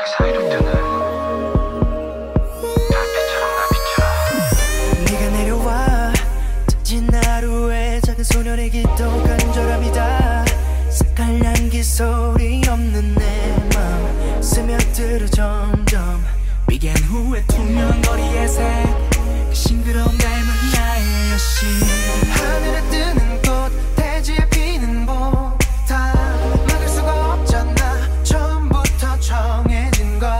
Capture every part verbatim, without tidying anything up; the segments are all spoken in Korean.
그 사이로 뜨는 달빛처럼 나 비춰. 네가 내려와 젖은 하루에 작은 소년의 기도 간절함이다. 색깔 향기 소리 없는 내 맘 스며들어 점점 비긴 후에 투명한 거리의 색그 싱그러운 닮은 나의 여신. 하늘에 뜨는 꽃 대지에 피는 봄 다 막을 수가 없잖아. 처음부터 정해진 걸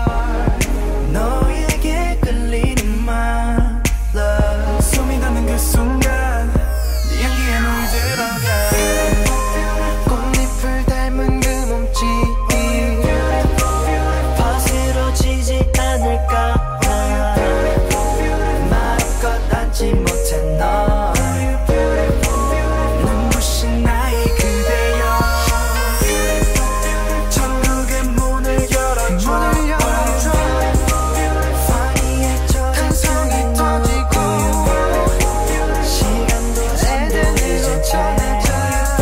너에게 끌리는 my love. 숨이 닿는 그 순간 네 향기에 물들어가. 꽃잎을 닮은 그 몸짓이 거스러지지 않을까. 마음껏 안지 못해 너 눈부신 나의 그대여. 천국의 문을 열어줘. 파이에 젖은 성이 터지고 시간도 전부 이제 전해져.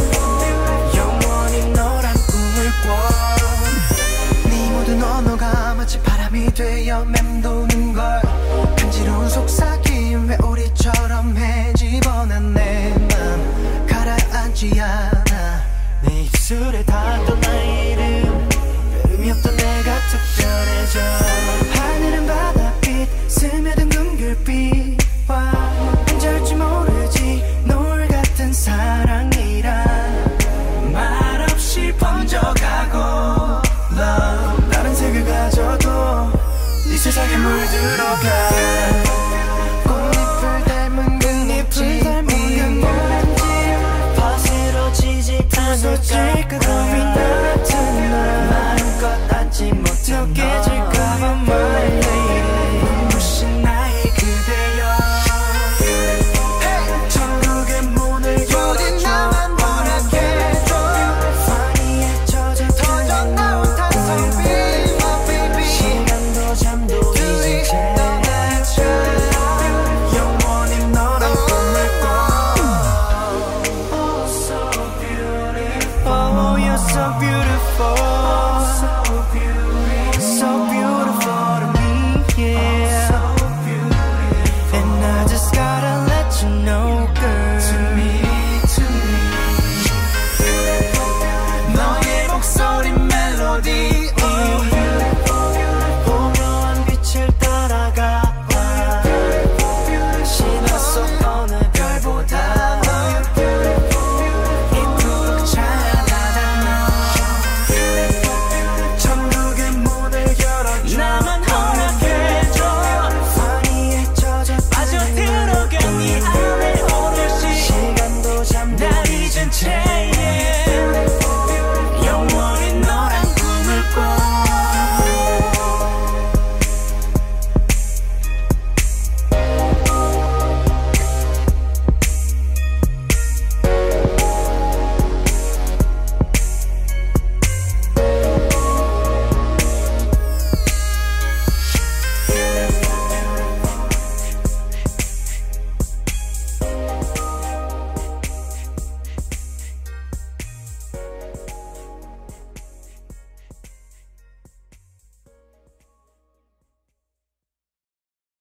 영원히 너란 꿈을 꿔. 네 모든 언어가 마치 바람이 되어 맴도는 걸. 간지러운 속삭임 회오리처럼 헤집어난 내 맘 가라앉지 않아. 내 입술에 닿았던 나의 이름 별음이 없던 내가 특별해져. 하늘은 바다빛 스며든 금귤빛과 언제올지 모르지 노을 같은 사랑이란 말없이 번져가고 love. 다른 색을 가져도 네 세상에 물들어가. 꽃잎을 닮은 그 몸짓 거스러지지 않을까.